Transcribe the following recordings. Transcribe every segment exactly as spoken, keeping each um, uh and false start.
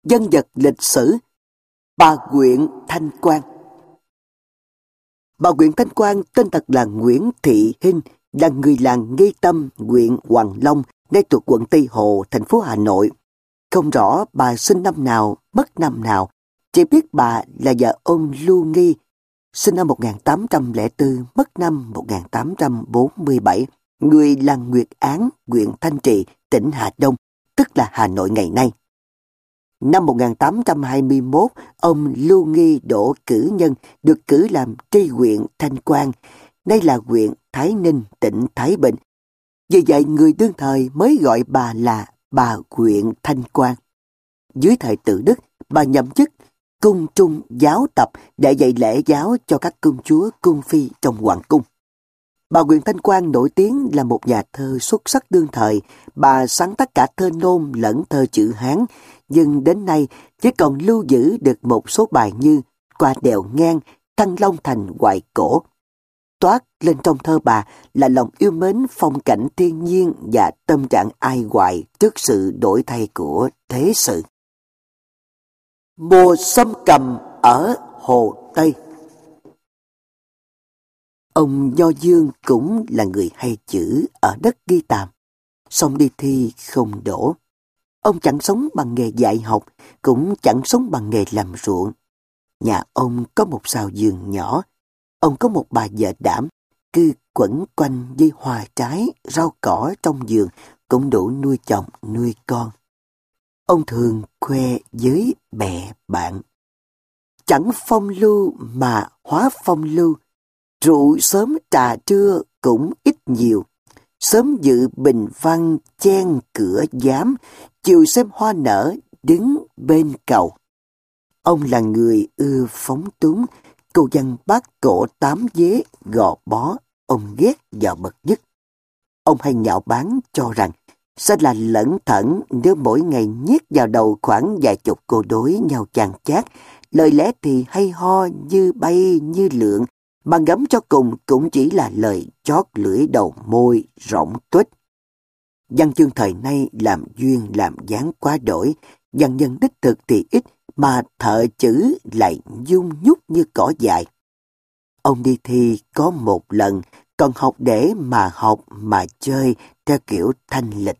Nhân vật lịch sử. Bà Nguyễn Thanh Quang. Bà Nguyễn Thanh Quang tên thật là Nguyễn Thị Hinh, là người làng Nghi Tâm, huyện Hoàng Long, nay thuộc quận Tây Hồ, thành phố Hà Nội. Không rõ bà sinh năm nào, mất năm nào, chỉ biết bà là vợ ông Lưu Nghi, sinh năm một nghìn tám trăm lẻ bốn, mất năm một nghìn tám trăm bốn mươi bảy, người làng Nguyệt Án, huyện Thanh Trì, tỉnh Hà Đông, tức là Hà Nội ngày nay. Năm một nghìn tám trăm hai mươi mốt, ông Lưu Nghi Đỗ Cử Nhân được cử làm tri huyện Thanh Quang, nay là huyện Thái Ninh, tỉnh Thái Bình. Vì vậy người đương thời mới gọi bà là bà huyện Thanh Quang. Dưới thời Tự Đức, bà nhậm chức cung trung giáo tập để dạy lễ giáo cho các công chúa cung phi trong hoàng cung. Bà Nguyễn Thanh Quang nổi tiếng là một nhà thơ xuất sắc đương thời. Bà sáng tác cả thơ nôm lẫn thơ chữ Hán, nhưng đến nay chỉ còn lưu giữ được một số bài như Qua đèo ngang, Thăng Long thành hoài cổ. Toát lên trong thơ bà là lòng yêu mến phong cảnh thiên nhiên và tâm trạng ai hoài trước sự đổi thay của thế sự. Mùa xâm cầm ở Hồ Tây. Ông Nho Dương cũng là người hay chữ ở đất Ghi Tàm, song đi thi không đỗ. Ông chẳng sống bằng nghề dạy học, cũng chẳng sống bằng nghề làm ruộng. Nhà ông có một sào vườn nhỏ, ông có một bà vợ đảm, cứ quẩn quanh với hoa trái, rau cỏ trong vườn cũng đủ nuôi chồng, nuôi con. Ông thường khoe với bè bạn: chẳng phong lưu mà hóa phong lưu, rượu sớm trà trưa cũng ít nhiều, sớm dự bình văn chen cửa giám, chiều xem hoa nở đứng bên cầu. Ông là người ưa phóng túng, cô văn bát cổ tám vế gò bó, ông ghét vào bậc nhất. Ông hay nhạo báng cho rằng sẽ là lẩn thẩn nếu mỗi ngày nhét vào đầu khoảng vài chục câu đối nhau chan chát, lời lẽ thì hay ho như bay như lượn, mà ngẫm cho cùng cũng chỉ là lời chót lưỡi đầu môi rỗng tuếch. Văn chương thời nay làm duyên làm dáng quá đổi, văn nhân đích thực thì ít, mà thợ chữ lại dung nhúc như cỏ dại. Ông đi thi có một lần, còn học để mà học mà chơi theo kiểu thanh lịch.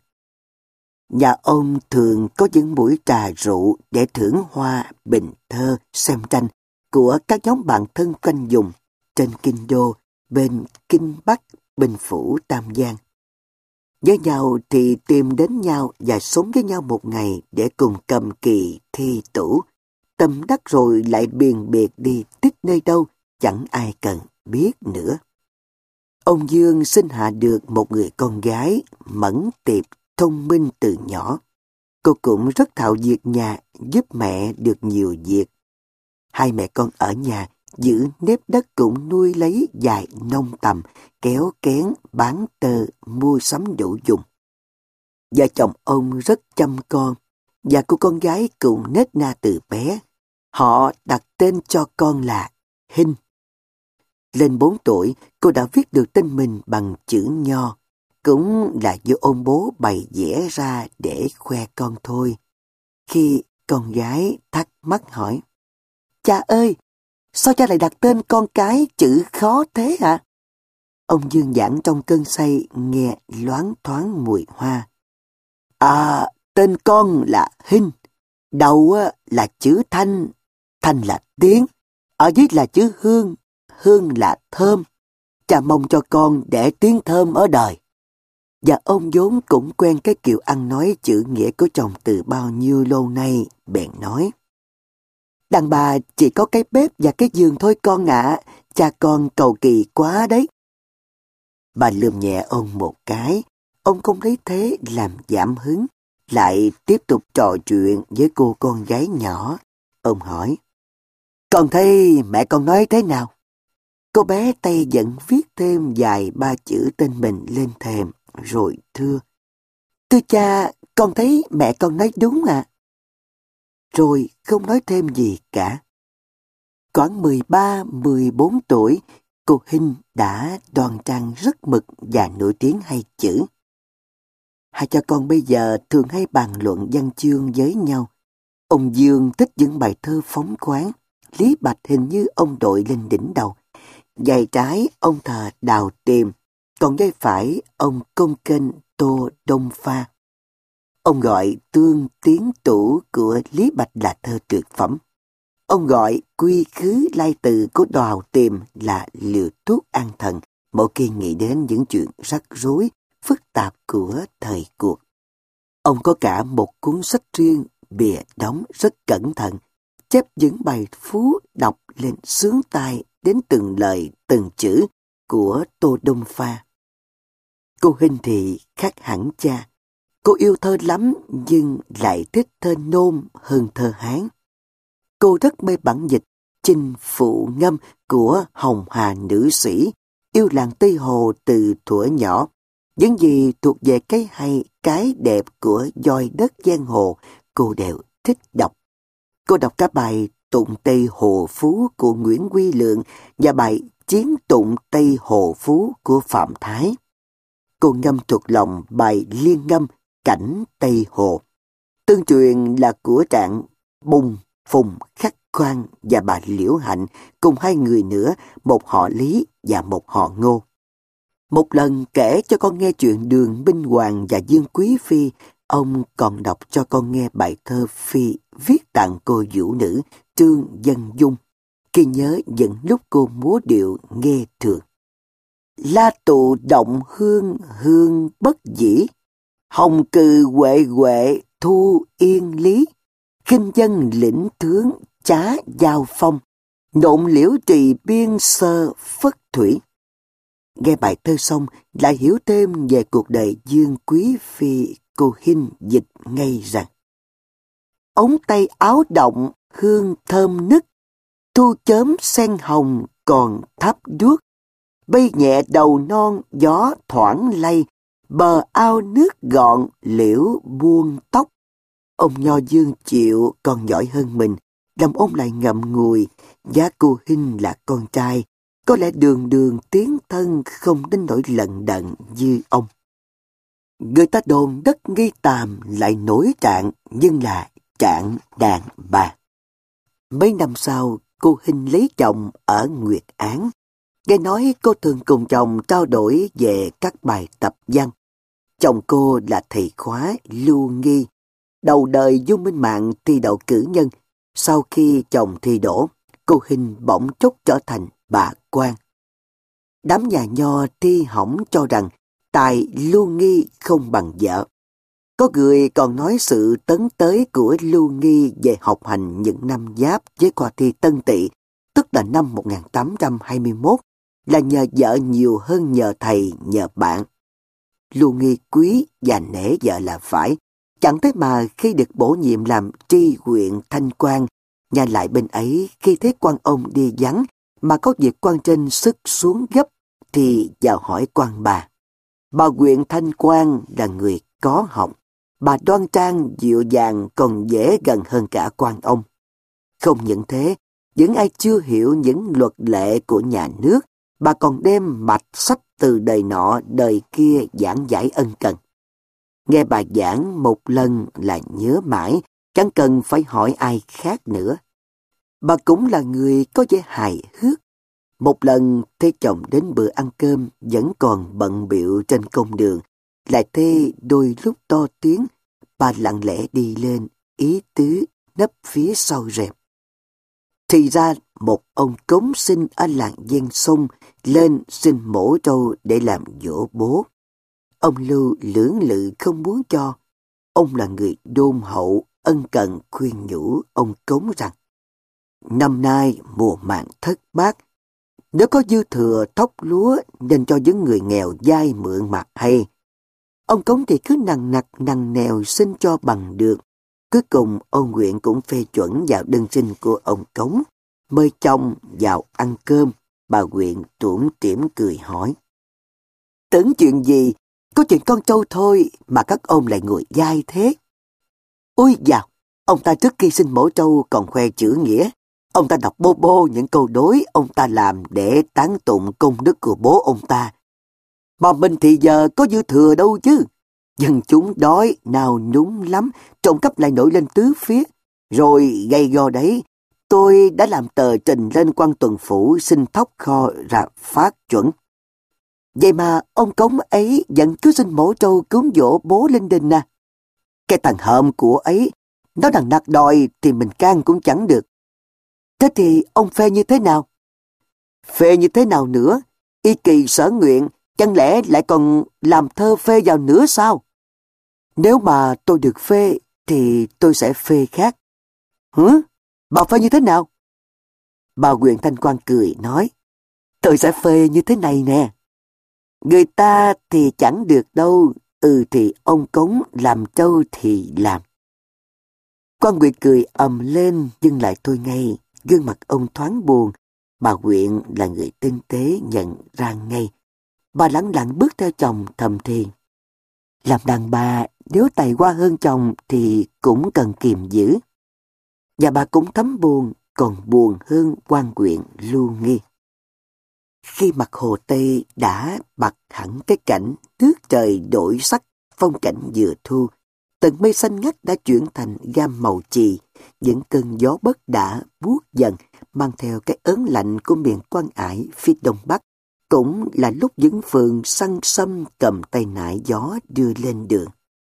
Nhà ông thường có những buổi trà rượu để thưởng hoa, bình thơ, xem tranh của các nhóm bạn thân quanh vùng, trên kinh đô, bên Kinh Bắc, bên phủ Tam Giang. Với nhau thì tìm đến nhau và sống với nhau một ngày để cùng cầm kỳ thi tủ. Tâm đắc rồi lại biền biệt đi tích nơi đâu, chẳng ai cần biết nữa. Ông Dương sinh hạ được một người con gái mẫn tiệp, thông minh từ nhỏ. Cô cũng rất thạo việc nhà, giúp mẹ được nhiều việc. Hai mẹ con ở nhà giữ nếp đất cũng nuôi lấy vài nông tầm, kéo kén, bán tơ, mua sắm đủ dùng. Vợ chồng ông rất chăm con, và cô con gái cũng nết na từ bé. Họ đặt tên cho con là Hinh. Lên bốn tuổi, cô đã viết được tên mình bằng chữ Nho, cũng là do ông bố bày vẽ ra để khoe con thôi. Khi con gái thắc mắc hỏi: cha ơi, sao cha lại đặt tên con cái chữ khó thế hả? Ông Dương giảng trong cơn say nghe loáng thoáng mùi hoa. À, tên con là Hinh, đầu là chữ Thanh, Thanh là tiếng, ở dưới là chữ Hương, Hương là thơm. Cha mong cho con để tiếng thơm ở đời. Và ông vốn cũng quen cái kiểu ăn nói chữ nghĩa của chồng từ bao nhiêu lâu nay, bèn nói: đàn bà chỉ có cái bếp và cái giường thôi con ạ, à. Cha con cầu kỳ quá đấy. Bà lườm nhẹ ông một cái, ông không thấy thế làm giảm hứng, lại tiếp tục trò chuyện với cô con gái nhỏ. Ông hỏi: con thấy mẹ con nói thế nào? Cô bé tay vẫn viết thêm vài ba chữ tên mình lên thềm, rồi thưa: thưa cha, con thấy mẹ con nói đúng ạ. À. Rồi không nói thêm gì cả. Khoảng mười ba mười bốn tuổi, cô Hinh đã đoan trang rất mực và nổi tiếng hay chữ. Hai cha con bây giờ thường hay bàn luận văn chương với nhau. Ông Dương thích những bài thơ phóng khoáng. Lý Bạch hình như ông đội lên đỉnh đầu. Vai trái ông thờ Đào Tiềm, còn vai phải ông công kênh Tô Đông Pha. Ông gọi Tương Tiến Tủ của Lý Bạch là thơ tuyệt phẩm. Ông gọi Quy Khứ Lai Từ của Đào Tiềm là liều thuốc an thần, mỗi khi nghĩ đến những chuyện rắc rối, phức tạp của thời cuộc. Ông có cả một cuốn sách riêng, bìa đóng rất cẩn thận, chép những bài phú đọc lên sướng tai đến từng lời từng chữ của Tô Đông Pha. Cô Hinh thì khác hẳn cha. Cô yêu thơ lắm nhưng lại thích thơ nôm hơn thơ Hán. Cô rất mê bản dịch Chinh Phụ Ngâm của Hồng Hà nữ sĩ, yêu làng Tây Hồ từ thuở nhỏ. Những gì thuộc về cái hay, cái đẹp của voi đất giang hồ, cô đều thích đọc. Cô đọc cả bài Tụng Tây Hồ Phú của Nguyễn Quy Lượng và bài Chiến Tụng Tây Hồ Phú của Phạm Thái. Cô ngâm thuộc lòng bài Liên Ngâm Cảnh Tây Hồ. Tương truyền là của Trạng Bùng, Phùng, Khắc Khoan và bà Liễu Hạnh cùng hai người nữa, một họ Lý và một họ Ngô. Một lần kể cho con nghe chuyện Đường Minh Hoàng và Dương Quý Phi, ông còn đọc cho con nghe bài thơ Phi viết tặng cô vũ nữ Trương Dân Dung, khi nhớ những lúc cô múa điệu nghe thường. La tụ động hương hương bất dĩ, hồng cừ huệ huệ thu yên lý, khinh dân lĩnh tướng trá giao phong, nộn liễu trì biên sơ phất thủy. Nghe bài thơ xong lại hiểu thêm về cuộc đời Dương Quý Phi, cô Hinh dịch ngay rằng: ống tay áo động hương thơm nức, thu chớm sen hồng còn thắp đuốc, bay nhẹ đầu non gió thoảng lay, bờ ao nước gọn liễu buông tóc. Ông Nho Dương chịu còn giỏi hơn mình, lòng ông lại ngậm ngùi, giá cô Hinh là con trai, có lẽ đường đường tiến thân không đến nỗi lận đận như ông. Người ta đồn đất Nghi Tàm lại nổi trạng, nhưng là trạng đàn bà. Mấy năm sau, cô Hinh lấy chồng ở Nguyệt Án. Nghe nói cô thường cùng chồng trao đổi về các bài tập văn. Chồng cô là thầy khóa Lưu Nghi, đầu đời Du Minh Mạng thi đậu cử nhân. Sau khi chồng thi đỗ, cô Hinh bỗng chốc trở thành bà quan. Đám nhà Nho thi hỏng cho rằng tài Lưu Nghi không bằng vợ. Có người còn nói sự tấn tới của Lưu Nghi về học hành những năm Giáp với khoa thi Tân Tỵ, tức là năm một nghìn tám trăm hai mươi mốt, là nhờ vợ nhiều hơn nhờ thầy, nhờ bạn. Lưu Nghi quý và nể vợ là phải, chẳng thế mà khi được bổ nhiệm làm tri huyện Thanh Quan, nhà lại bên ấy khi thấy quan ông đi vắng mà có việc quan trên sức xuống gấp thì vào hỏi quan bà. Bà huyện Thanh Quan là người có học, bà đoan trang dịu dàng còn dễ gần hơn cả quan ông. Không những thế, những ai chưa hiểu những luật lệ của nhà nước, bà còn đem mạch sách từ đời nọ đời kia giảng giải ân cần. Nghe bà giảng một lần là nhớ mãi, chẳng cần phải hỏi ai khác nữa. Bà cũng là người có vẻ hài hước. Một lần thấy chồng đến bữa ăn cơm vẫn còn bận bịu trên công đường, lại thấy đôi lúc to tiếng, bà lặng lẽ đi lên, ý tứ nấp phía sau rèm. Thì ra một ông cống sinh ở làng ven sông lên xin mổ trâu để làm giỗ bố. Ông Lưu lưỡng lự không muốn cho. Ông là người đôn hậu, ân cần khuyên nhủ ông cống rằng: năm nay mùa màng thất bát, nếu có dư thừa thóc lúa nên cho những người nghèo vay mượn mà hay. Ông cống thì cứ nằng nặc nằng nèo xin cho bằng được. Cuối cùng ông Nguyện cũng phê chuẩn vào đơn xin của ông cống, mời chồng vào ăn cơm. Bà Nguyện tủm tỉm cười hỏi: tưởng chuyện gì, có chuyện con trâu thôi mà các ông lại ngồi dai thế. Ôi dào, ông ta trước khi xin mổ trâu còn khoe chữ nghĩa. Ông ta đọc bô bô những câu đối ông ta làm để tán tụng công đức của bố ông ta. Mà mình thì giờ có dư thừa đâu chứ. Dân chúng đói, nào nhúng lắm, trộm cắp lại nổi lên tứ phía. Rồi gây go đấy, tôi đã làm tờ trình lên quan tuần phủ xin thóc kho ra phát chuẩn. Vậy mà ông Cống ấy vẫn cứ xin mổ trâu cúng dỗ bố linh đình à. Cái thằng hợm của ấy, nó đằng nạt đòi thì mình can cũng chẳng được. Thế thì ông phê như thế nào? Phê như thế nào nữa? Y kỳ sở nguyện, chẳng lẽ lại còn làm thơ phê vào nữa sao? Nếu mà tôi được phê, thì tôi sẽ phê khác. Hử? Bà phê như thế nào? Bà Quyền Thanh Quang cười nói, tôi sẽ phê như thế này nè. Người ta thì chẳng được đâu, ừ thì ông Cống làm trâu thì làm. Quan Nguyệt cười ầm lên nhưng lại thôi ngay, gương mặt ông thoáng buồn. Bà Quyện là người tinh tế nhận ra ngay. Bà lẳng lặng bước theo chồng thầm thì. Làm đàn bà, nếu tài hoa hơn chồng thì cũng cần kiềm giữ. Và bà cũng thấm buồn, còn buồn hơn Quan Quyện Lưu Nghi. Khi mặt hồ Tây đã bặt hẳn cái cảnh nước trời đổi sắc, phong cảnh vừa thu, tầng mây xanh ngắt đã chuyển thành gam màu chì, những cơn gió bất đã buốt dần, mang theo cái ớn lạnh của miền Quan Ải phía đông bắc. Cũng là lúc những phường săn sâm cầm tay nải gió đưa lên đường.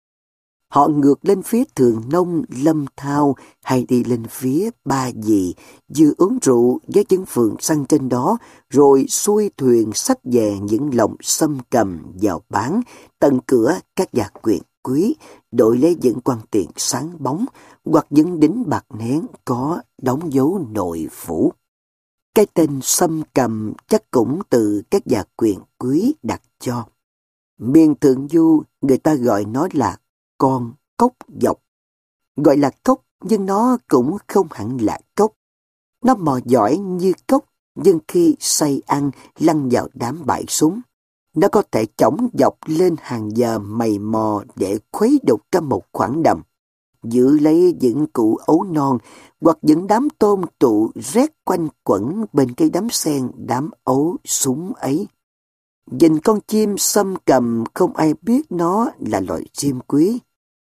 Họ ngược lên phía Thường Nông, Lâm Thao hay đi lên phía Ba Vì, vừa uống rượu với những phường săn trên đó, rồi xuôi thuyền xách về những lồng sâm cầm vào bán, tận cửa các nhà quyền quý, đổi lấy những quan tiền sáng bóng, hoặc những đính bạc nén có đóng dấu nội phủ. Cái tên sâm cầm chắc cũng từ các nhà quyền quý đặt cho. Miền Thượng Du người ta gọi nó là con cốc dọc. Gọi là cốc nhưng nó cũng không hẳn là cốc. Nó mò giỏi như cốc, nhưng khi say ăn lăn vào đám bãi súng, nó có thể chổng dọc lên hàng giờ mày mò để khuấy đục trong một khoảng đầm, giữ lấy những củ ấu non hoặc những đám tôm tụ rét quanh quẩn bên cái đám sen đám ấu súng ấy. Nhìn con chim sâm cầm không ai biết nó là loài chim quý.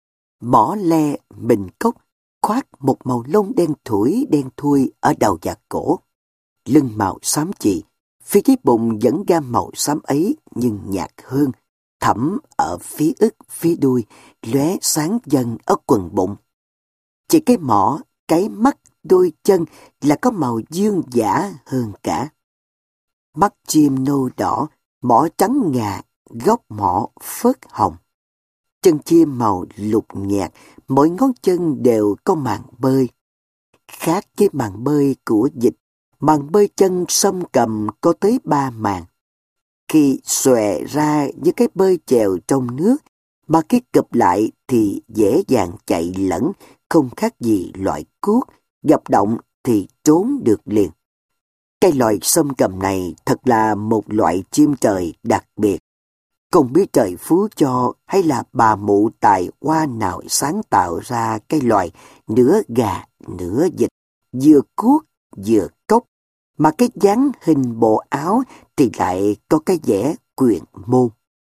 Mỏ le mình cốc khoác một màu lông đen thủi đen thui ở đầu và cổ. Lưng màu xám chì, phía dưới bụng vẫn gam màu xám ấy nhưng nhạt hơn, thẳm ở phía ức, phía đuôi, lóe sáng dần ở quần bụng. Chỉ cái mỏ, cái mắt, đôi chân là có màu dương dã hơn cả. Mắt chim nâu đỏ, mỏ trắng ngà, góc mỏ phớt hồng. Chân chim màu lục nhạt, mỗi ngón chân đều có màng bơi. Khác với màng bơi của vịt, màng bơi chân sâm cầm có tới ba màng. Khi xòe ra như cái bơi chèo trong nước, mà khi cụp lại thì dễ dàng chạy lẫn, không khác gì loại cuốc, gặp động thì trốn được liền. Cái loài sâm cầm này thật là một loại chim trời đặc biệt. Không biết trời phú cho hay là bà mụ tài hoa nào sáng tạo ra cái loài nửa gà nửa vịt, vừa cuốc vừa cốc, mà cái dáng hình bộ áo thì lại có cái vẻ quyền môn.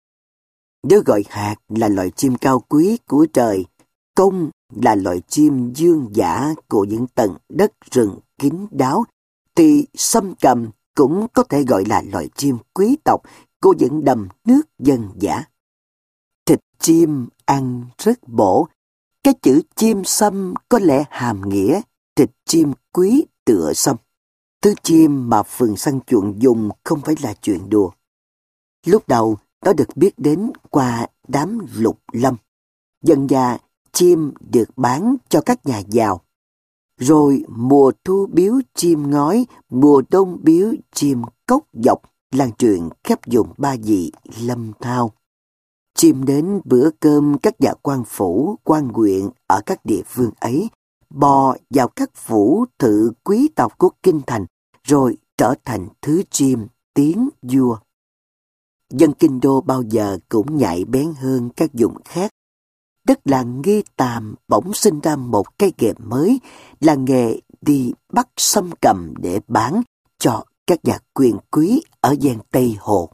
Nếu gọi hạt là loài chim cao quý của trời, công là loài chim dương dã của những tầng đất rừng kín đáo, thì sâm cầm cũng có thể gọi là loài chim quý tộc của những đầm nước dân dã. Thịt chim ăn rất bổ. Cái chữ chim sâm có lẽ hàm nghĩa thịt chim quý tựa sâm. Thứ chim mà phường săn chuộng dùng không phải là chuyện đùa. Lúc đầu nó được biết đến qua đám lục lâm. Dần dà chim được bán cho các nhà giàu. Rồi mùa thu biếu chim ngói, mùa đông biếu chim cốc dọc, lan truyền khắp vùng Ba Vì, Lâm Thao. Chim đến bữa cơm các nhà quan phủ, quan huyện ở các địa phương ấy, bò vào các phủ thự quý tộc của kinh thành, rồi trở thành thứ chim tiếng vua. Dân kinh đô bao giờ cũng nhạy bén hơn các vùng khác. Đất làng Nghi Tàm bỗng sinh ra một cái nghề mới là nghề đi bắt sâm cầm để bán cho các nhà quyền quý ở gian Tây Hồ.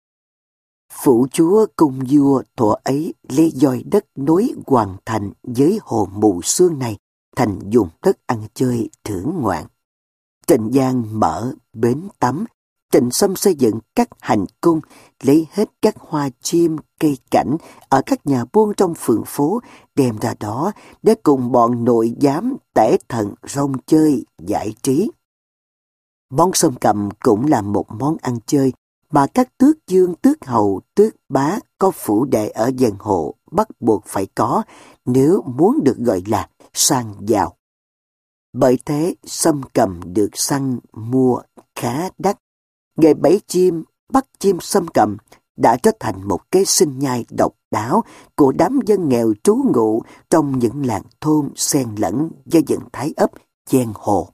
Phủ chúa cung vua thuở ấy lấy dòi đất nối hoàn thành với hồ Mù Sương này thành vùng đất ăn chơi thưởng ngoạn. Trịnh Giang mở bến tắm, Trịnh Sâm xây dựng các hành cung, lấy hết các hoa chim, cây cảnh ở các nhà buôn trong phường phố, đem ra đó để cùng bọn nội giám tể thần rong chơi, giải trí. Món sâm cầm cũng là một món ăn chơi mà các tước dương, tước hầu, tước bá có phủ đệ ở giang hồ bắt buộc phải có nếu muốn được gọi là sang giàu. Bởi thế, sâm cầm được săn mua khá đắt. Nghề bẫy chim, bắt chim sâm cầm đã trở thành một kế sinh nhai độc đáo của đám dân nghèo trú ngụ trong những làng thôn xen lẫn với những thái ấp giang hồ.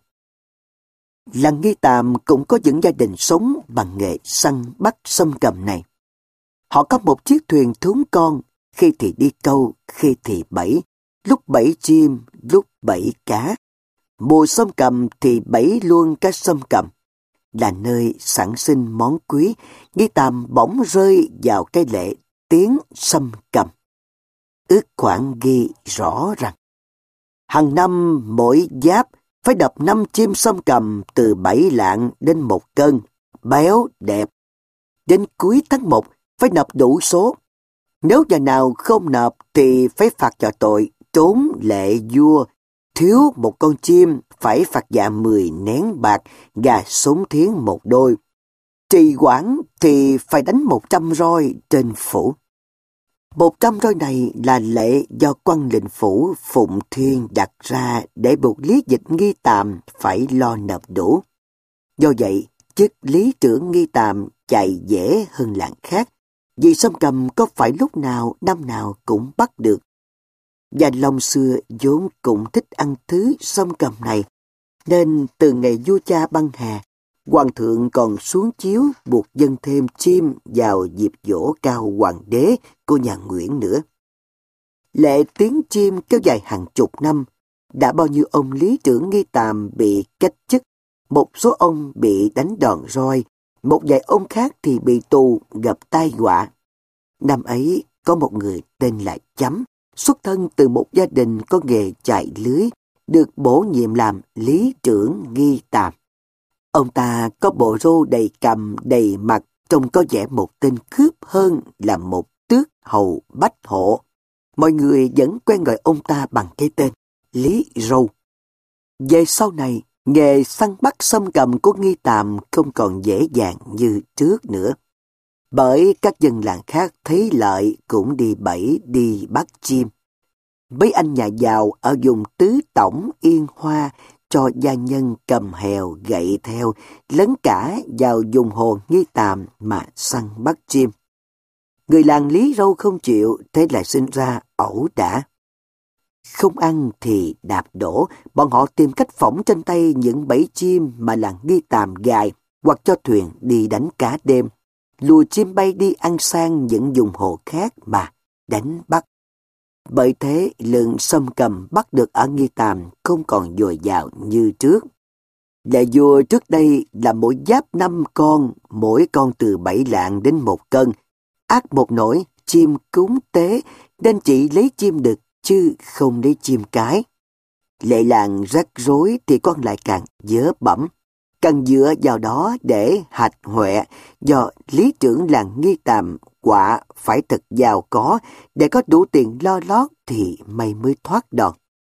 Làng Nghi Tàm cũng có những gia đình sống bằng nghề săn bắt sâm cầm này. Họ có một chiếc thuyền thúng con, khi thì đi câu, khi thì bẫy, lúc bẫy chim, lúc bẫy cá. Mùa sâm cầm thì bẫy luôn cá sâm cầm. Là nơi sản sinh món quý, Nghi Tàm bỗng rơi vào cái lệ tiếng sâm cầm. Ước khoản ghi rõ rằng hàng năm mỗi giáp phải đập năm chim sâm cầm từ bảy lạng đến một cân, béo, đẹp. Đến cuối tháng một phải nộp đủ số. Nếu nhà nào không nộp thì phải phạt cho tội trốn lệ vua. Thiếu một con chim phải phạt dạ mười nén bạc, gà sống thiến một đôi. Trì quản thì phải đánh một trăm roi trên phủ. Một trăm roi này là lệ do quan lệnh phủ Phụng Thiên đặt ra để buộc lý dịch Nghi Tàm phải lo nộp đủ. Do vậy, chức lý trưởng Nghi Tàm chạy dễ hơn làng khác, vì sâm cầm có phải lúc nào năm nào cũng bắt được. Và Long xưa vốn cũng thích ăn thứ sâm cầm này, nên từ ngày vua cha băng hà, hoàng thượng còn xuống chiếu buộc dâng thêm chim vào dịp giỗ cao hoàng đế của nhà Nguyễn nữa. Lệ tiếng chim kéo dài hàng chục năm, đã bao nhiêu ông lý trưởng Nghi Tàm bị cách chức, một số ông bị đánh đòn roi, một vài ông khác thì bị tù gặp tai họa. Năm ấy có một người tên là Chấm, xuất thân từ một gia đình có nghề chạy lưới, được bổ nhiệm làm lý trưởng Nghi Tàm. Ông ta có bộ râu đầy cằm đầy mặt, trông có vẻ một tên cướp hơn là một tước hầu bách hộ. Mọi người vẫn quen gọi ông ta bằng cái tên Lý Râu. Về sau này, nghề săn bắt sâm cầm của Nghi Tàm không còn dễ dàng như trước nữa. Bởi các dân làng khác thấy lợi cũng đi bẫy đi bắt chim. Mấy anh nhà giàu ở vùng Tứ Tổng Yên Hoa cho gia nhân cầm hèo gậy theo, lấn cả vào vùng hồ Nghi Tàm mà săn bắt chim. Người làng Lý Râu không chịu, thế là sinh ra ẩu đả. Không ăn thì đạp đổ, bọn họ tìm cách phỏng trên tay những bẫy chim mà làng Nghi Tàm gài, hoặc cho thuyền đi đánh cá đêm, lùa chim bay đi ăn sang những vùng hồ khác mà đánh bắt. Bởi thế, lượng sâm cầm bắt được ở Nghi Tàm không còn dồi dào như trước. Lệ vua trước đây là mỗi giáp năm con, mỗi con từ bảy lạng đến một cân. Ác một nỗi, chim cúng tế, nên chỉ lấy chim đực chứ không lấy chim cái. Lệ làng rắc rối thì con lại càng dớ bẩm. Cần dựa vào đó để hạch huệ, do lý trưởng làng Nghi Tàm quả phải thật giàu có, để có đủ tiền lo lót thì mày mới thoát đòn.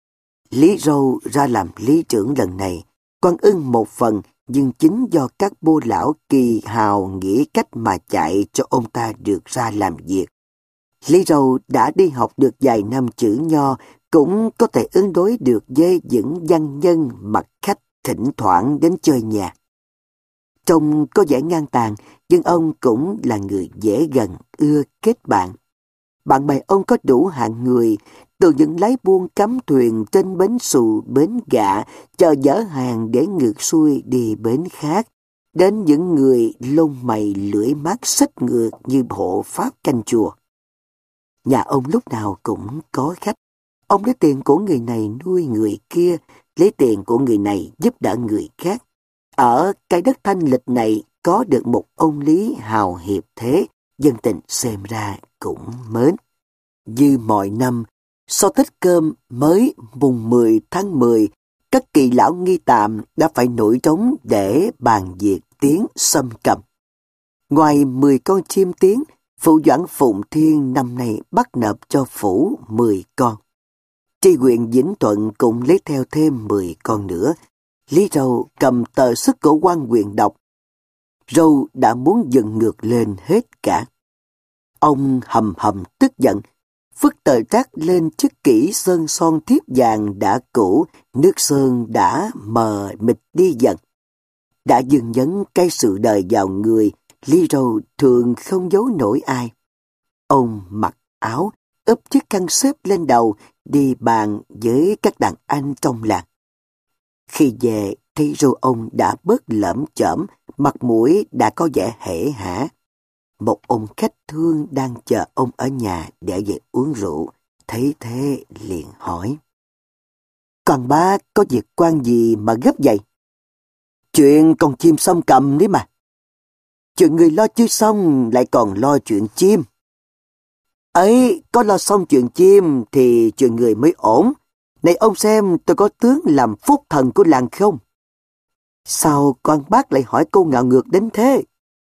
Lý Râu ra làm lý trưởng lần này, quan ưng một phần, nhưng chính do các bô lão kỳ hào nghĩ cách mà chạy cho ông ta được ra làm việc. Lý Râu đã đi học được vài năm chữ nho, cũng có thể ứng đối được với những văn nhân mặt khách thỉnh thoảng đến chơi nhà. Trông có vẻ ngang tàn, nhưng ông cũng là người dễ gần, ưa kết bạn. Bạn bè ông có đủ hạng người, từ những lái buôn cắm thuyền trên bến Xù, bến Gạ, chờ dỡ hàng để ngược xuôi đi bến khác, đến những người lông mày lưỡi mắt xích ngược như hộ pháp canh chùa. Nhà ông lúc nào cũng có khách. Ông lấy tiền của người này nuôi người kia, lấy tiền của người này giúp đỡ người khác. Ở cái đất thanh lịch này có được một ông lý hào hiệp thế, dân tình xem ra cũng mến. Như mọi năm, Sau Tết Cơm mới mùng mười tháng mười, các kỳ lão nghi tạm đã phải nổi trống để bàn việc tiếng Sâm Cầm. Ngoài mười con chim tiếng, phủ Doãn Phụng Thiên năm nay bắt nộp cho phủ mười con. Tri huyện Vĩnh Thuận cũng lấy theo thêm mười con nữa. Lý Râu cầm tờ sức của quan huyện đọc. Râu đã muốn dừng ngược lên hết cả. Ông hầm hầm tức giận, vứt tờ trác lên chiếc kỹ sơn son thiếp vàng đã cũ, nước sơn đã mờ mịt đi dần. Đã dừng nhấn cái sự đời vào người, Lý Râu thường không giấu nổi ai. Ông mặc áo, ướp chiếc khăn xếp lên đầu, đi bàn với các đàn anh trong làng. Khi về, thấy Râu ông đã bớt lởm chởm, mặt mũi đã có vẻ hể hả. Một ông khách thương đang chờ ông ở nhà để về uống rượu, thấy thế liền hỏi. Còn bác có việc quan gì mà gấp vậy? Chuyện con chim Sâm Cầm đấy mà. Chuyện người lo chưa xong lại còn lo chuyện chim. Ấy, có lo xong chuyện chim thì chuyện người mới ổn. Này ông xem tôi có tướng làm phúc thần của làng không? Sao con bác lại hỏi câu ngạo ngược đến thế?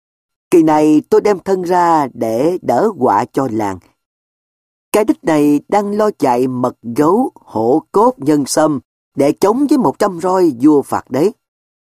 Kỳ này tôi đem thân ra để đỡ họa cho làng. Cái đích này đang lo chạy mật gấu, hổ cốt, nhân sâm để chống với một trăm roi vua phạt đấy.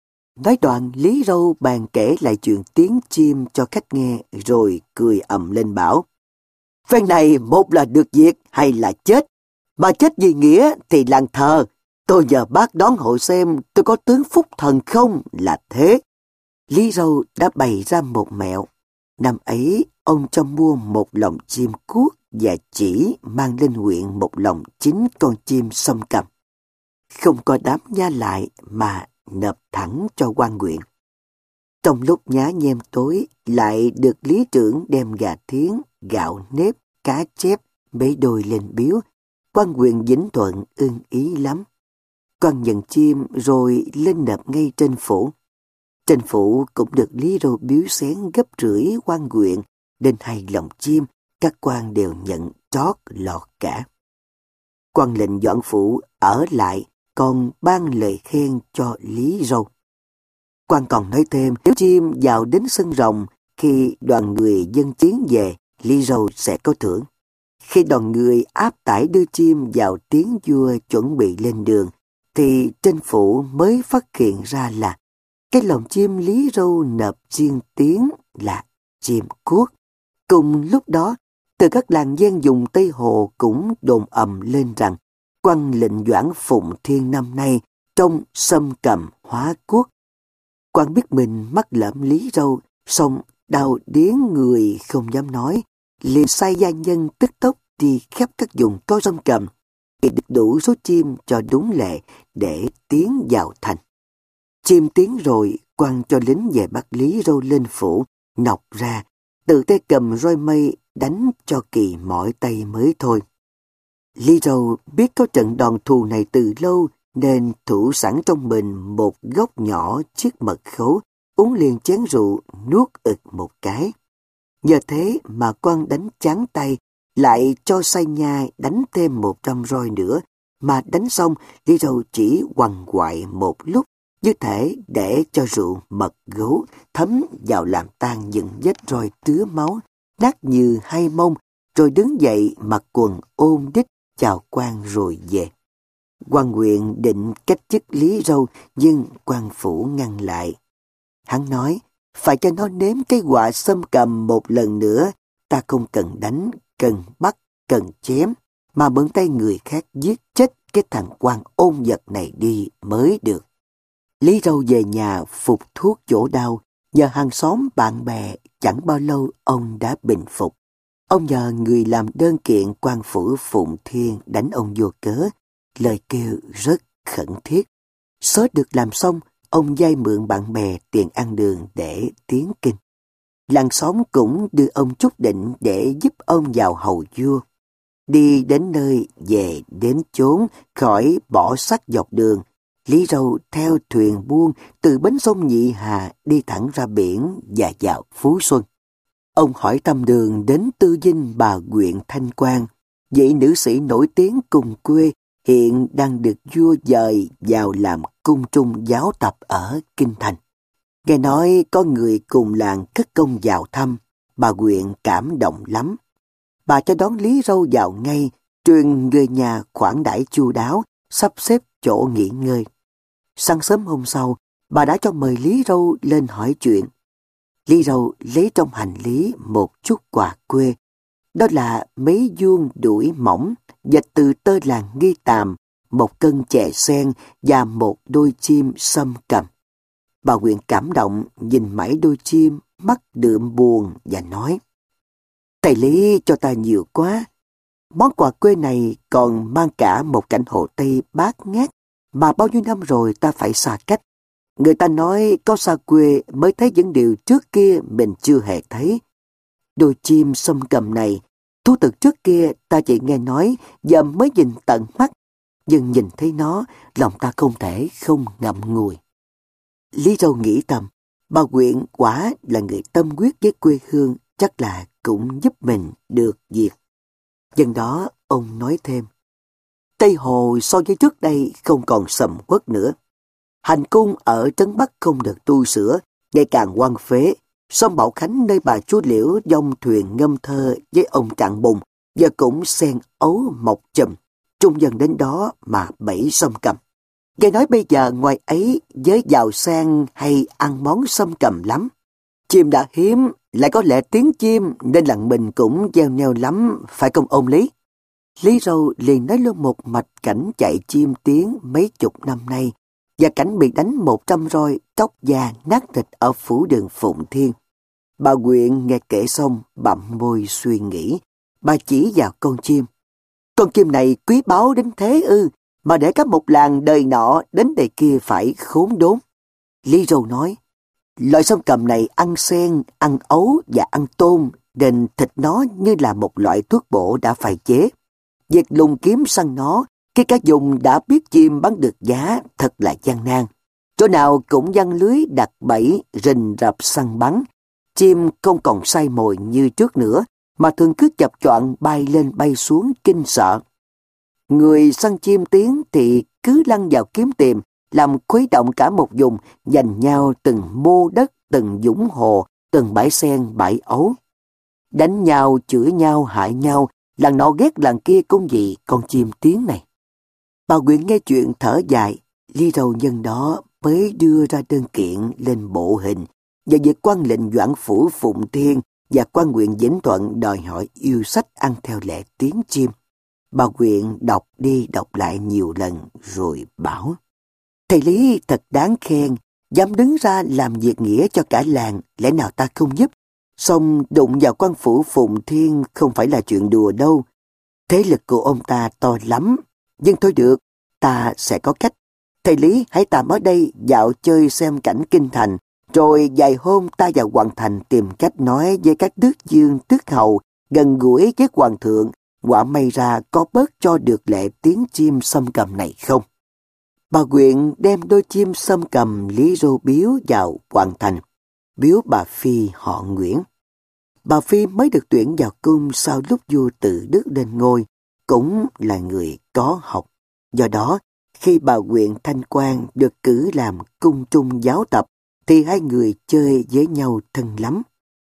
Nói đoạn Lý Râu bàn kể lại chuyện tiếng chim cho khách nghe rồi cười ầm lên bảo. Phen này một là được việc hay là chết. Mà chết vì nghĩa thì làng thờ. Tôi nhờ bác đón hộ xem tôi có tướng phúc thần không là thế. Lý Râu đã bày ra một mẹo. Năm ấy ông cho mua một lồng chim cuốc và chỉ mang lên huyện một lồng chín con chim Sâm Cầm. Không có đám nha lại mà nộp thẳng cho quan huyện. Trong lúc nhá nhem tối lại được lý trưởng đem gà thiến, gạo nếp, cá chép bấy đôi lên biếu. Quan huyện Vĩnh Thuận ưng ý lắm. Quan nhận chim rồi lên nộp ngay trên phủ. Trên phủ cũng được Lý Râu biếu xén gấp rưỡi quan huyện, nên hai lồng chim các quan đều nhận trót lọt cả. Quan lệnh Doãn Phủ ở lại còn ban lời khen cho Lý Râu. Quan còn nói thêm nếu chim vào đến sân rồng, khi đoàn người dân tiến về, Lý Râu sẽ có thưởng. Khi đoàn người áp tải đưa chim vào tiếng vua chuẩn bị lên đường, thì trên phủ mới phát hiện ra là cái lồng chim Lý Râu nộp riêng tiếng là chim cuốc. Cùng lúc đó, từ các làng ven vùng Tây Hồ cũng đồn ầm lên rằng quan lệnh Doãn Phụng Thiên năm nay trong Sâm Cầm hóa cuốc. Quan biết mình mắc lỡm Lý Râu, song đau điếng người không dám nói, liền sai gia nhân tức tốc đi khắp các vùng có Sâm Cầm, để được đủ số chim cho đúng lệ để tiến vào thành. Chim tiến rồi, quan cho lính về bắt Lý Râu lên phủ, nọc ra, tự tay cầm roi mây đánh cho kỳ mỏi tay mới thôi. Lý Râu biết có trận đòn thù này từ lâu nên thủ sẵn trong mình một gốc nhỏ chiếc mật khấu, uống liền chén rượu, nuốt ực một cái. Nhờ thế mà quan đánh chán tay, lại cho say nhai đánh thêm một trăm roi nữa, mà đánh xong Lý Râu chỉ quằn quại một lúc, như thể để cho rượu mật gấu thấm vào làm tan những vết roi tứa máu, nát như hai mông, rồi đứng dậy mặc quần ôm đít chào quan rồi về. Quan huyện định cách chức Lý Râu, nhưng quan phủ ngăn lại. Hắn nói, phải cho nó nếm cái họa Sâm Cầm một lần nữa, ta không cần đánh, cần bắt, cần chém, mà mượn tay người khác giết chết cái thằng quan ôn vật này đi mới được. Lý Râu về nhà phục thuốc chỗ đau, nhờ hàng xóm bạn bè, chẳng bao lâu ông đã bình phục. Ông nhờ người làm đơn kiện quan phủ Phụng Thiên đánh ông vua cớ, lời kêu rất khẩn thiết. Sớ được làm xong, ông vay mượn bạn bè tiền ăn đường để tiến kinh. Làng xóm cũng đưa ông chút định để giúp ông vào hầu vua. Đi đến nơi, về đến chốn, khỏi bỏ xác dọc đường. Lý Râu theo thuyền buôn từ bến sông Nhị Hà đi thẳng ra biển và vào Phú Xuân. Ông hỏi thăm đường đến Tư Dinh bà huyện Thanh Quan. vị nữ sĩ nổi tiếng cùng quê hiện đang được vua dời vào làm cung trung giáo tập ở Kinh Thành. Nghe nói có người cùng làng cất công vào thăm, bà Quyện cảm động lắm. Bà cho đón Lý Râu vào ngay, truyền người nhà khoản đãi chu đáo, sắp xếp chỗ nghỉ ngơi. Sáng sớm hôm sau, bà đã cho mời Lý Râu lên hỏi chuyện. Lý Râu lấy trong hành lý một chút quà quê. Đó là mấy vuông đũi mỏng, dệt từ tơ làng Nghi Tàm, một cân chè sen và một đôi chim sâm cầm. Bà Quyện cảm động nhìn mãi đôi chim, mắt đượm buồn và nói: "Thầy Lý cho ta nhiều quá. Món quà quê này còn mang cả một cảnh hồ Tây bát ngát mà bao nhiêu năm rồi ta phải xa cách. Người ta nói có xa quê mới thấy những điều trước kia mình chưa hề thấy. Đôi chim sâm cầm này, thú thực trước kia ta chỉ nghe nói, giờ mới nhìn tận mắt. Nhưng nhìn thấy nó, lòng ta không thể không ngậm ngùi." Lý Râu nghĩ thầm, bà Quyện quả là người tâm huyết với quê hương, chắc là cũng giúp mình được việc. Dân đó ông nói thêm: "Tây Hồ so với trước đây không còn sầm uất nữa. Hành cung ở Trấn Bắc không được tu sửa, ngày càng hoang phế. Sông Bảo Khánh nơi bà Chúa Liễu dông thuyền ngâm thơ với ông Trạng Bùng giờ cũng sen ấu mọc chùm, trung dân đến đó mà bẫy sâm cầm. Nghe nói bây giờ ngoài ấy giới giàu sang hay ăn món sâm cầm lắm. Chim đã hiếm, lại có lẽ tiếng chim nên làng mình cũng gieo neo lắm, phải không ông Lý?" Lý Râu liền nói luôn một mạch cảnh chạy chim tiếng mấy chục năm nay và cảnh bị đánh một trăm roi, tóc da nát thịt ở phủ đường Phụng Thiên. Bà Quyện nghe kể xong bặm môi suy nghĩ. Bà chỉ vào con chim: "Con chim này quý báu đến thế ư, mà để cả một làng đời nọ đến đời kia phải khốn đốn." Lý Râu nói: "Loại sâm cầm này ăn sen, ăn ấu và ăn tôm, nên thịt nó như là một loại thuốc bổ đã phải chế. Việc lùng kiếm săn nó, cái cá dùng đã biết chim bán được giá, thật là gian nan. Chỗ nào cũng giăng lưới đặt bẫy, rình rập săn bắn. Chim không còn sai mồi như trước nữa, mà thường cứ chập choạng bay lên bay xuống kinh sợ. Người săn chim tiếng thì cứ lăn vào kiếm tìm, làm khuấy động cả một vùng, giành nhau từng mô đất, từng dũng hồ, từng bãi sen, bãi ấu. Đánh nhau, chửi nhau, hại nhau, làng nọ ghét làng kia cũng vì con chim tiếng này." Bà Quyện nghe chuyện thở dài. Lý Râu nhân đó mới đưa ra đơn kiện lên bộ hình và việc quan lệnh Doãn phủ Phụng Thiên và quan huyện Vĩnh Thuận đòi hỏi yêu sách ăn theo lệ tiếng chim. Bà Quyện đọc đi đọc lại nhiều lần rồi bảo: "Thầy Lý thật đáng khen, dám đứng ra làm việc nghĩa cho cả làng, lẽ nào ta không giúp? Song đụng vào quan phủ Phụng Thiên không phải là chuyện đùa đâu. Thế lực của ông ta to lắm, nhưng thôi được, ta sẽ có cách. Thầy Lý hãy tạm ở đây dạo chơi xem cảnh kinh thành, rồi vài hôm ta vào hoàng thành tìm cách nói với các tước dương tước hầu gần gũi với hoàng thượng, quả may ra có bớt cho được lệ tiếng chim sâm cầm này không?" Bà Quyện đem đôi chim sâm cầm Lý Râu biếu vào hoàng thành, biếu bà Phi họ Nguyễn. Bà Phi mới được tuyển vào cung sau lúc vua Tự Đức lên ngôi, cũng là người có học. Do đó, khi bà Quyện Thanh Quang được cử làm cung trung giáo tập, thì hai người chơi với nhau thân lắm.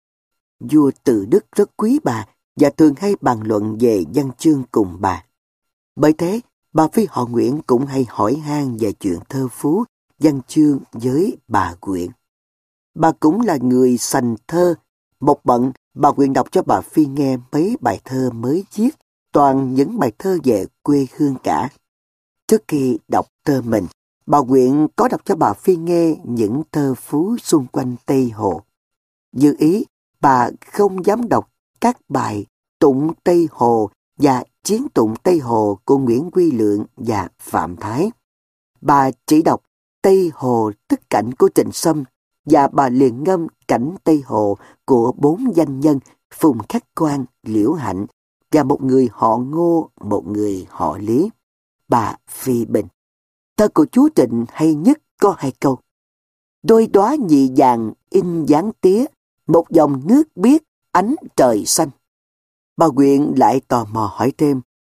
Vua Tự Đức rất quý bà và thường hay bàn luận về văn chương cùng bà. Bởi thế, bà Phi họ Nguyễn cũng hay hỏi han về chuyện thơ phú, văn chương với bà Quyện. Bà cũng là người sành thơ. Một bận, bà Quyện đọc cho bà Phi nghe mấy bài thơ mới viết, toàn những bài thơ về quê hương cả. Trước khi đọc thơ mình, bà Quyện có đọc cho bà Phi nghe những thơ phú xung quanh Tây Hồ. Như ý, bà không dám đọc các bài Tụng Tây Hồ và Chiến Tụng Tây Hồ của Nguyễn Quy Lượng và Phạm Thái. Bà chỉ đọc Tây Hồ Tức Cảnh của Trịnh Sâm, và bà liền ngâm Cảnh Tây Hồ của bốn danh nhân Phùng Khắc Quan, Liễu Hạnh và một người họ Ngô, một người họ Lý. Bà phê bình: "Thơ của chú Trịnh hay nhất có hai câu: đôi đóa nhị vàng in dáng tía, một dòng nước biếc ánh trời xanh." Bà Quyện lại tò mò hỏi thêm: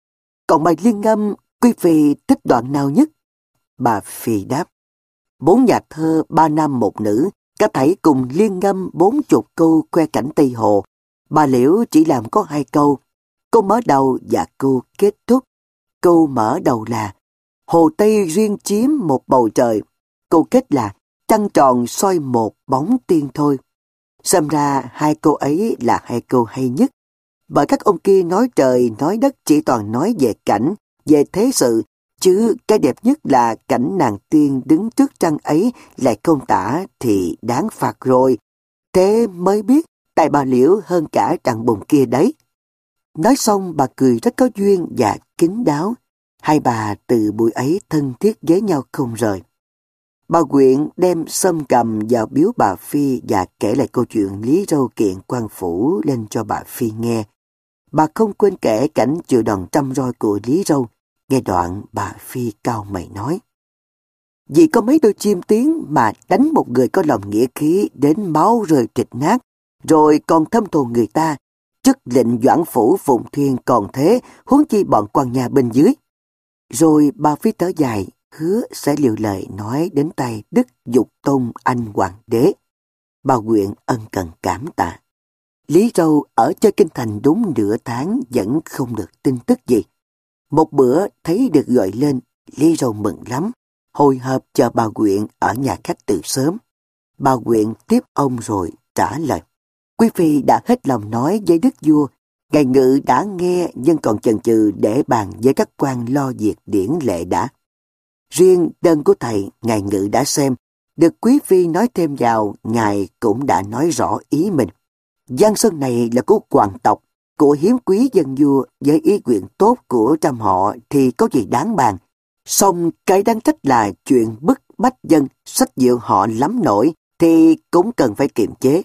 Còn bài liên ngâm, quý phi thích đoạn nào nhất? Bà Phi đáp, bốn nhà thơ, ba nam một nữ, cả thảy cùng liên ngâm bốn chục câu khoe cảnh Tây Hồ. Bà Liễu chỉ làm có hai câu, câu mở đầu và câu kết thúc. Câu mở đầu là Hồ Tây duyên chiếm một bầu trời. Câu kết là trăng tròn soi một bóng tiên thôi. Xem ra hai câu ấy là hai câu hay nhất. Bởi các ông kia nói trời nói đất chỉ toàn nói về cảnh, về thế sự, chứ cái đẹp nhất là cảnh nàng tiên đứng trước trăng ấy lại không tả thì đáng phạt rồi. Thế mới biết tài bà Liễu hơn cả trăng bùng kia đấy. Nói xong bà cười rất có duyên và kín đáo. Hai bà từ buổi ấy thân thiết với nhau không rời. Bà Quyện đem Sâm Cầm vào biếu bà Phi và kể lại câu chuyện Lý Râu kiện quan phủ lên cho bà Phi nghe. Bà không quên kể cảnh chịu đòn trăm roi của Lý Râu. Nghe đoạn bà Phi cau mày nói, vì có mấy đôi chim tiếng mà đánh một người có lòng nghĩa khí đến máu rơi trịch nát, rồi còn thâm thù người ta, chức lệnh doãn phủ Phụng Thiên còn thế, huống chi bọn quan nhà bên dưới. Rồi bà Phi thở dài, hứa sẽ liều lời nói đến tay Đức Dục Tôn anh hoàng đế. Bà Quyện ân cần cảm tạ. Lý Râu ở chơi kinh thành đúng nửa tháng vẫn không được tin tức gì. Một bữa thấy được gọi lên, Lý Râu mừng lắm, hồi hộp chờ bà Quyện ở nhà khách từ sớm. Bà Quyện tiếp ông rồi trả lời, quý phi đã hết lòng nói với đức vua, ngài Ngự đã nghe nhưng còn chần chừ để bàn với các quan lo việc điển lệ đã. Riêng đơn của thầy, ngài Ngự đã xem, được quý phi nói thêm vào, ngài cũng đã nói rõ ý mình. Giang sơn này là của hoàng tộc, của hiếm quý dân vua, với ý nguyện tốt của trăm họ thì có gì đáng bàn. Song cái đáng trách là chuyện bức bách dân, sách diệu họ lắm nổi thì cũng cần phải kiềm chế.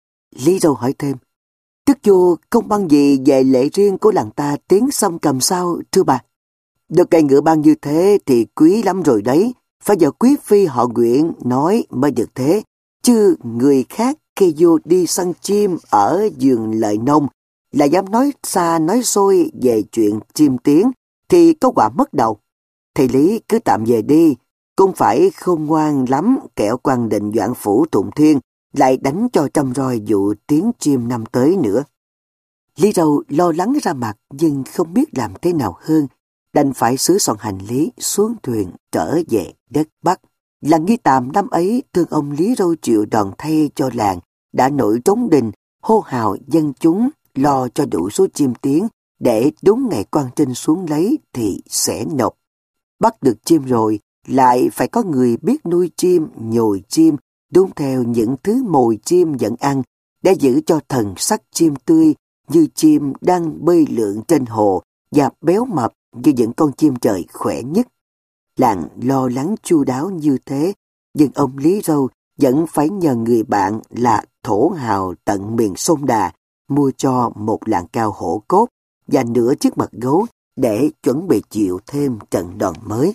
Lý Râu hỏi thêm, đức vua không ban gì về lệ riêng của làng ta tiếng Sâm Cầm sao thưa bà? Được cây ngựa ban như thế thì quý lắm rồi đấy, phải giờ quý phi họ Nguyện nói mới được thế, chứ người khác khi vua đi săn chim ở vườn lợi nông là dám nói xa nói xôi về chuyện chim tiếng thì có quả mất đầu. Thầy Lý cứ tạm về đi, cũng phải khôn ngoan lắm kẻo quan định doãn phủ Thuận Thiên lại đánh cho trăm roi vụ tiếng chim năm tới nữa. Lý Râu lo lắng ra mặt nhưng không biết làm thế nào hơn, đành phải sửa soạn hành lý xuống thuyền trở về đất Bắc. Làng Nghi Tàm năm ấy thương ông Lý Râu chịu đòn thay cho làng, đã nổi trống đình, hô hào dân chúng lo cho đủ số chim tiếng để đúng ngày quan trinh xuống lấy thì sẽ nộp. Bắt được chim rồi, lại phải có người biết nuôi chim, nhồi chim, đúng theo những thứ mồi chim dẫn ăn, để giữ cho thần sắc chim tươi như chim đang bơi lượn trên hồ và béo mập như những con chim trời khỏe nhất. Làng lo lắng chu đáo như thế, nhưng ông Lý Râu vẫn phải nhờ người bạn là thổ hào tận miền Sông Đà mua cho một lạng cao hổ cốt và nửa chiếc mật gấu để chuẩn bị chịu thêm trận đòn mới.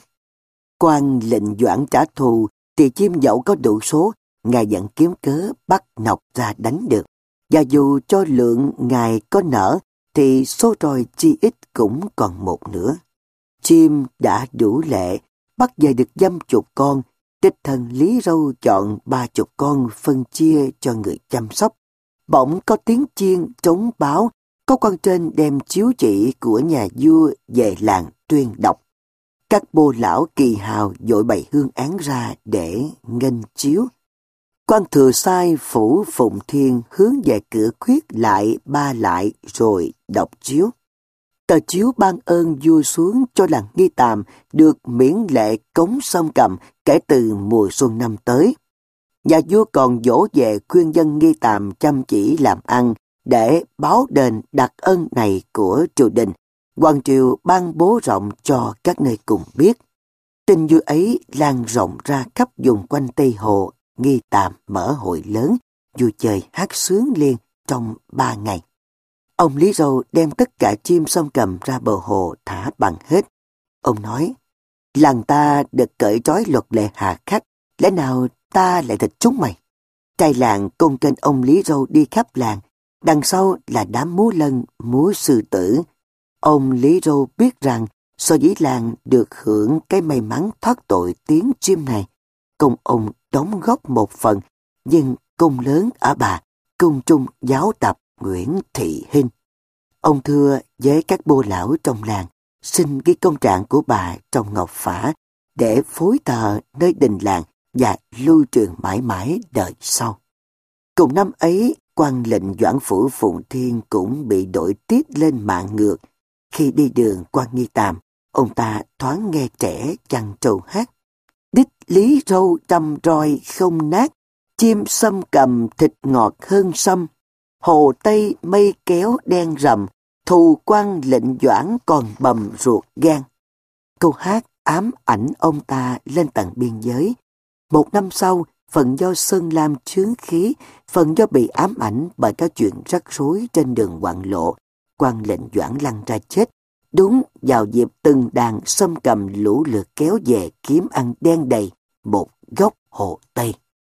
Quan lệnh doãn trả thù thì chim dẫu có đủ số, ngài vẫn kiếm cớ bắt nọc ra đánh được. Và dù cho lượng ngài có nở thì số roi chi ít cũng còn một nữa. Chim đã đủ lệ, bắt về được dăm chục con, đích thân Lý Râu chọn ba chục con phân chia cho người chăm sóc. Bỗng có tiếng chiên trống báo, có quan trên đem chiếu chỉ của nhà vua về làng tuyên đọc. Các bô lão kỳ hào vội bày hương án ra để nghênh chiếu. Quan thừa sai phủ Phụng Thiên hướng về cửa khuyết lại ba lại rồi đọc chiếu. Tờ chiếu ban ơn vua xuống cho làng Nghi Tàm được miễn lệ cống Sâm Cầm kể từ mùa xuân năm tới. Nhà vua còn dỗ về khuyên dân Nghi Tàm chăm chỉ làm ăn để báo đền đặc ân này của triều đình. Hoàng triều ban bố rộng cho các nơi cùng biết. Tin vui ấy lan rộng ra khắp vùng quanh Tây Hồ. Nghi Tàm mở hội lớn, vui chơi hát sướng liên trong ba ngày. Ông Lý Râu đem tất cả chim Sâm Cầm ra bờ hồ thả bằng hết. Ông nói, làng ta được cởi trói luật lệ hà khắc, lẽ nào ta lại thịt chúng mày? Trai làng cung kênh ông Lý Râu đi khắp làng, đằng sau là đám múa lân, múa sư tử. Ông Lý Râu biết rằng So với làng được hưởng cái may mắn thoát tội tiếng chim này, công ông đóng góp một phần, nhưng công lớn ở bà, công trung giáo tập Nguyễn Thị Hinh. Ông thưa với các bô lão trong làng, xin ghi công trạng của bà trong ngọc phả để phối thờ nơi đình làng và lưu truyền mãi mãi đời sau. Cùng năm ấy, quan lệnh Doãn Phủ Phụng Thiên cũng bị đổi tiết lên mạng ngược. Khi đi đường qua Nghi Tàm, ông ta thoáng nghe trẻ chăn trâu hát: đích lý râu trăm roi không nát, chim sâm cầm thịt ngọt hơn sâm, hồ Tây mây kéo đen rầm, thù quan lệnh Doãn còn bầm ruột gan. Câu hát ám ảnh ông ta lên tận biên giới. Một năm sau, phần do Sơn Lam chướng khí, phần do bị ám ảnh bởi các chuyện rắc rối trên đường hoạn lộ, quan lệnh Doãn lăn ra chết, đúng vào dịp từng đàn sâm cầm lũ lượt kéo về kiếm ăn đen đầy một góc hồ Tây.